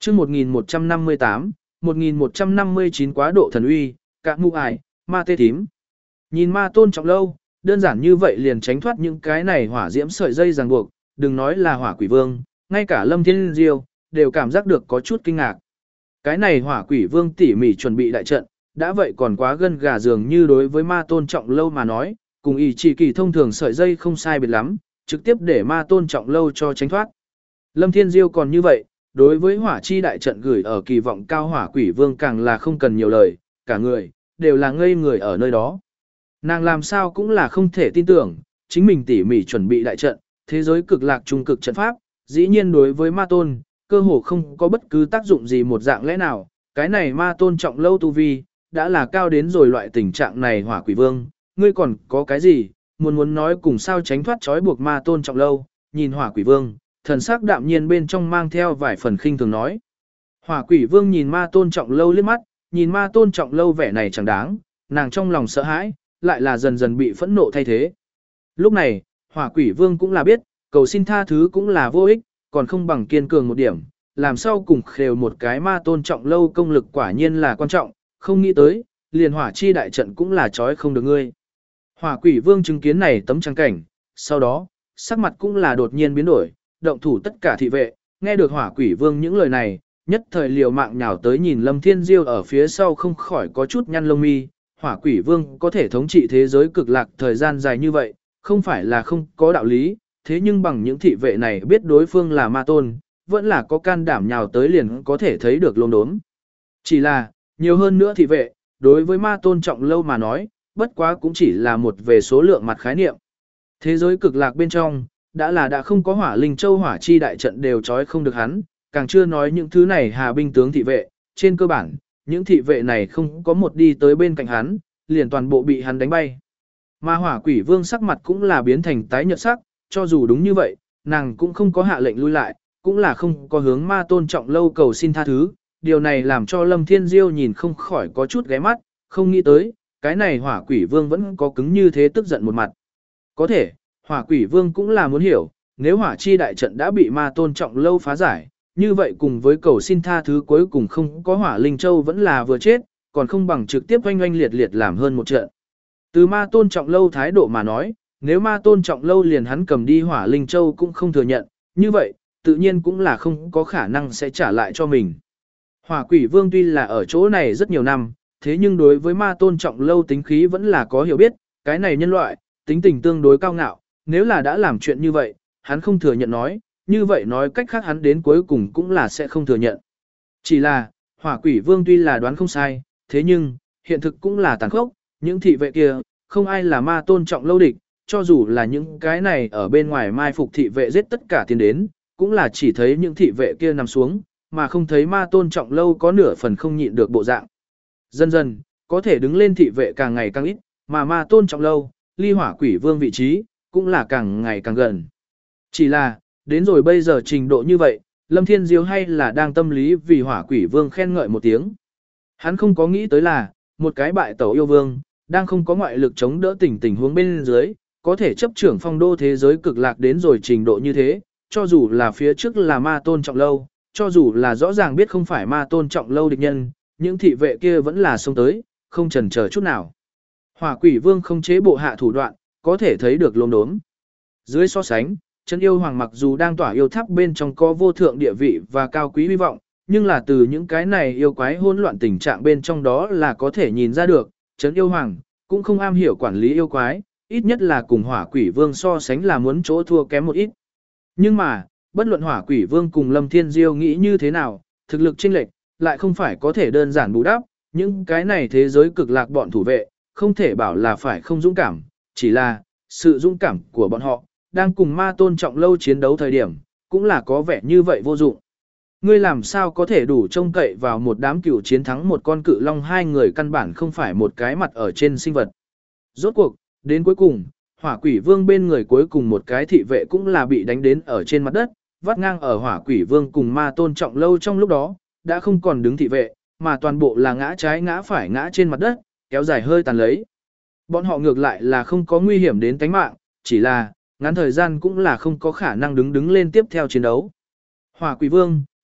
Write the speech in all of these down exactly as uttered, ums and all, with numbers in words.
chương một nghìn một trăm năm mươi tám, một nghìn một trăm năm mươi chín quá độ thần uy, cả mụ ải, ma tê thím. Nhìn ma tôn trọng lâu, đơn giản như vậy liền tránh thoát những cái này hỏa diễm sợi dây ràng buộc, đừng nói là hỏa quỷ vương, ngay cả Lâm Thiên Diêu đều cảm giác được có chút kinh ngạc. Cái này hỏa quỷ vương tỉ mỉ chuẩn bị đại trận, đã vậy còn quá gân gà dường như đối với ma tôn trọng lâu mà nói, cùng ý chỉ kỳ thông thường sợi dây không sai biệt lắm, trực tiếp để ma tôn trọng lâu cho tránh thoát. Lâm Thiên Diêu còn như vậy, đối với hỏa chi đại trận gửi ở kỳ vọng cao hỏa quỷ vương càng là không cần nhiều lời, cả người, đều là ngây người ở nơi đó. Nàng làm sao cũng là không thể tin tưởng, chính mình tỉ mỉ chuẩn bị đại trận, thế giới cực lạc trung cực trận pháp, dĩ nhiên đối với ma tôn, cơ hồ không có bất cứ tác dụng gì một dạng lẽ nào, cái này ma tôn trọng lâu tu vi, đã là cao đến rồi loại tình trạng này hỏa quỷ vương, ngươi còn có cái gì, muốn muốn nói cùng sao tránh thoát trói buộc ma tôn trọng lâu, nhìn hỏa quỷ vương, thần sắc đạm nhiên bên trong mang theo vài phần khinh thường nói. Hỏa quỷ vương nhìn ma tôn trọng lâu liếc mắt, nhìn ma tôn trọng lâu vẻ này chẳng đáng, nàng trong lòng sợ hãi, lại là dần dần bị phẫn nộ thay thế. Lúc này, hỏa quỷ vương cũng là biết, cầu xin tha thứ cũng là vô ích, còn không bằng kiên cường một điểm, làm sao cùng khều một cái ma tôn trọng lâu công lực quả nhiên là quan trọng, không nghĩ tới, liền hỏa chi đại trận cũng là trói không được ngươi. Hỏa quỷ vương chứng kiến này tấm trang cảnh, sau đó, sắc mặt cũng là đột nhiên biến đổi, động thủ tất cả thị vệ, nghe được hỏa quỷ vương những lời này, nhất thời liều mạng nhào tới nhìn Lâm Thiên Diêu ở phía sau không khỏi có chút nhăn lông mi, hỏa quỷ vương có thể thống trị thế giới cực lạc thời gian dài như vậy, không phải là không có đạo lý, thế nhưng bằng những thị vệ này biết đối phương là ma tôn, vẫn là có can đảm nhào tới liền có thể thấy được lông đốm. Chỉ là, nhiều hơn nữa thị vệ, đối với ma tôn trọng lâu mà nói, bất quá cũng chỉ là một về số lượng mặt khái niệm. Thế giới cực lạc bên trong, đã là đã không có hỏa linh châu hỏa chi đại trận đều trói không được hắn, càng chưa nói những thứ này hà binh tướng thị vệ, trên cơ bản, những thị vệ này không có một đi tới bên cạnh hắn, liền toàn bộ bị hắn đánh bay. Mà hỏa quỷ vương sắc mặt cũng là biến thành tái nhợt sắc, cho dù đúng như vậy, nàng cũng không có hạ lệnh lui lại, cũng là không có hướng ma tôn trọng lâu cầu xin tha thứ, điều này làm cho Lâm Thiên Diêu nhìn không khỏi có chút ghé mắt, không nghĩ tới, cái này hỏa quỷ vương vẫn có cứng như thế tức giận một mặt. Có thể, hỏa quỷ vương cũng là muốn hiểu, nếu hỏa chi đại trận đã bị ma tôn trọng lâu phá giải, như vậy cùng với cầu xin tha thứ cuối cùng không có hỏa linh châu vẫn là vừa chết, còn không bằng trực tiếp oanh oanh liệt liệt làm hơn một trận. Từ ma tôn trọng lâu thái độ mà nói, nếu ma tôn trọng lâu liền hắn cầm đi hỏa linh châu cũng không thừa nhận, như vậy, tự nhiên cũng là không có khả năng sẽ trả lại cho mình. Hỏa quỷ vương tuy là ở chỗ này rất nhiều năm, thế nhưng đối với ma tôn trọng lâu tính khí vẫn là có hiểu biết, cái này nhân loại, tính tình tương đối cao ngạo, nếu là đã làm chuyện như vậy, hắn không thừa nhận nói, như vậy nói cách khác hắn đến cuối cùng cũng là sẽ không thừa nhận. Chỉ là, hỏa quỷ vương tuy là đoán không sai, thế nhưng, hiện thực cũng là tàn khốc, những thị vệ kia, không ai là ma tôn trọng lâu địch, cho dù là những cái này ở bên ngoài mai phục thị vệ giết tất cả tiến đến, cũng là chỉ thấy những thị vệ kia nằm xuống, mà không thấy ma tôn trọng lâu có nửa phần không nhịn được bộ dạng. Dần dần, có thể đứng lên thị vệ càng ngày càng ít, mà ma tôn trọng lâu, ly hỏa quỷ vương vị trí, cũng là càng ngày càng gần. Chỉ là, đến rồi bây giờ trình độ như vậy, Lâm Thiên Diêu hay là đang tâm lý vì hỏa quỷ vương khen ngợi một tiếng. Hắn không có nghĩ tới là, một cái bại tẩu yêu vương, đang không có ngoại lực chống đỡ tình tình huống bên dưới, có thể chấp trưởng phong đô thế giới cực lạc đến rồi trình độ như thế, cho dù là phía trước là ma tôn trọng lâu, cho dù là rõ ràng biết không phải ma tôn trọng lâu địch nhân, những thị vệ kia vẫn là xông tới, không chần chờ chút nào. Hỏa quỷ vương không chế bộ hạ thủ đoạn, có thể thấy được lốm đốm. Dưới so sánh, chân yêu hoàng mặc dù đang tỏa yêu tháp bên trong có vô thượng địa vị và cao quý hy vọng, nhưng là từ những cái này yêu quái hỗn loạn tình trạng bên trong đó là có thể nhìn ra được, chân yêu hoàng cũng không am hiểu quản lý yêu quái, ít nhất là cùng hỏa quỷ vương so sánh là muốn chỗ thua kém một ít. Nhưng mà, bất luận hỏa quỷ vương cùng Lâm Thiên Diêu nghĩ như thế nào, thực lực chênh lệch lại không phải có thể đơn giản bù đắp, những cái này thế giới cực lạc bọn thủ vệ, không thể bảo là phải không dũng cảm, chỉ là sự dũng cảm của bọn họ, đang cùng ma tôn trọng lâu chiến đấu thời điểm, cũng là có vẻ như vậy vô dụng. Ngươi làm sao có thể đủ trông cậy vào một đám cửu chiến thắng một con cự long, hai người căn bản không phải một cái mặt ở trên sinh vật. Rốt cuộc, đến cuối cùng, hỏa quỷ vương bên người cuối cùng một cái thị vệ cũng là bị đánh đến ở trên mặt đất, vắt ngang ở hỏa quỷ vương cùng ma tôn trọng lâu trong lúc đó, đã không còn đứng thị vệ, mà toàn bộ là ngã trái ngã phải ngã trên mặt đất, kéo dài hơi tàn lấy. Bọn họ ngược lại là không có nguy hiểm đến tánh mạng, chỉ là, ngắn thời gian cũng là không có khả năng đứng đứng lên tiếp theo chiến đấu. Hỏa quỷ vương,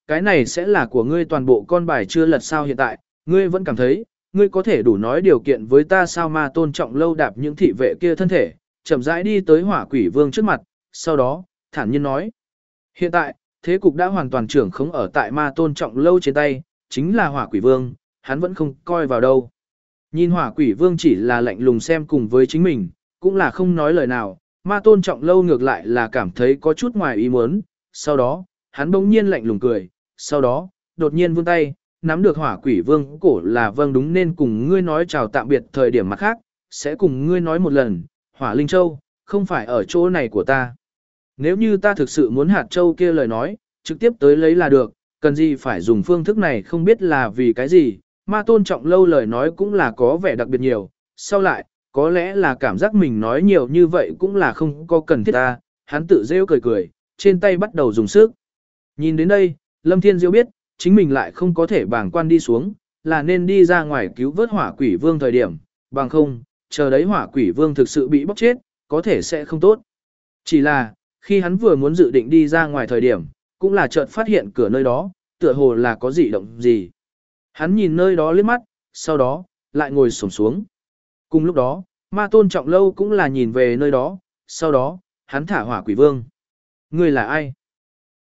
cái này sẽ là của ngươi toàn bộ con bài chưa lật sao hiện tại, ngươi vẫn cảm thấy, ngươi có thể đủ nói điều kiện với ta sao ma tôn trọng lâu đạp những thị vệ kia thân thể, chậm rãi đi tới hỏa quỷ vương trước mặt, sau đó, thản nhiên nói. Hiện tại, thế cục đã hoàn toàn trưởng khống ở tại ma tôn trọng lâu trên tay, chính là hỏa quỷ vương, hắn vẫn không coi vào đâu. Nhìn hỏa quỷ vương chỉ là lạnh lùng xem cùng với chính mình, cũng là không nói lời nào, ma tôn trọng lâu ngược lại là cảm thấy có chút ngoài ý muốn, sau đó, hắn bỗng nhiên lạnh lùng cười, sau đó, đột nhiên vươn tay, nắm được hỏa quỷ vương cổ là vâng đúng nên cùng ngươi nói chào tạm biệt thời điểm mặt khác, sẽ cùng ngươi nói một lần, hỏa linh châu, không phải ở chỗ này của ta. Nếu như ta thực sự muốn hạt châu kia lời nói, trực tiếp tới lấy là được, cần gì phải dùng phương thức này không biết là vì cái gì, ma tôn trọng lâu lời nói cũng là có vẻ đặc biệt nhiều, sau lại, có lẽ là cảm giác mình nói nhiều như vậy cũng là không có cần thiết ta, hắn tự rêu cười cười, trên tay bắt đầu dùng sức. Nhìn đến đây, Lâm Thiên Diêu biết, chính mình lại không có thể bàng quan đi xuống, là nên đi ra ngoài cứu vớt hỏa quỷ vương thời điểm, bằng không, chờ đấy hỏa quỷ vương thực sự bị bóc chết, có thể sẽ không tốt. Chỉ là, khi hắn vừa muốn dự định đi ra ngoài thời điểm, cũng là chợt phát hiện cửa nơi đó, tựa hồ là có dị động gì. Hắn nhìn nơi đó liếc mắt, sau đó, lại ngồi xổm xuống. Cùng lúc đó, ma tôn trọng lâu cũng là nhìn về nơi đó, sau đó, hắn thả hỏa quỷ vương. Ngươi là ai?